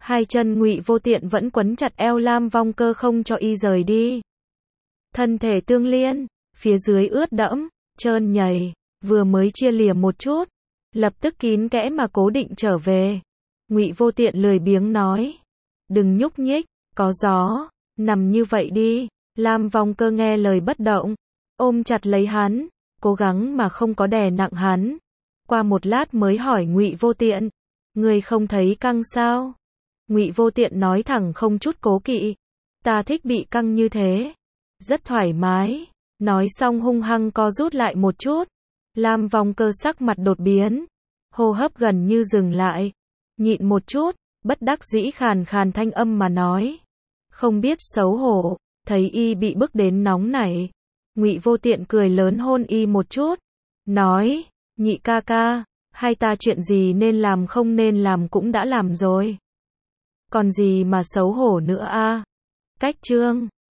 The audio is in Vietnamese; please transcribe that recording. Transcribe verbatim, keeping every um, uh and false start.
Hai chân Ngụy Vô Tiện vẫn quấn chặt eo Lam Vong Cơ không cho y rời đi. Thân thể tương liên, phía dưới ướt đẫm, trơn nhầy, vừa mới chia lìa một chút, lập tức kín kẽ mà cố định trở về. Ngụy Vô Tiện lười biếng nói, đừng nhúc nhích, có gió, nằm như vậy đi. Lam Vong Cơ nghe lời bất động, ôm chặt lấy hắn, cố gắng mà không có đè nặng hắn. Qua một lát mới hỏi Ngụy Vô Tiện, ngươi không thấy căng sao? Ngụy Vô Tiện nói thẳng không chút cố kỵ, ta thích bị căng như thế, rất thoải mái. Nói xong hung hăng co rút lại một chút. Lam Vong Cơ sắc mặt đột biến, hô hấp gần như dừng lại, nhịn một chút, bất đắc dĩ khàn khàn thanh âm mà nói, không biết xấu hổ. Thấy y bị bức đến nóng nảy, Ngụy Vô Tiện cười lớn hôn y một chút, nói, nhị ca ca, hai ta chuyện gì nên làm không nên làm cũng đã làm rồi, còn gì mà xấu hổ nữa a. Cách chương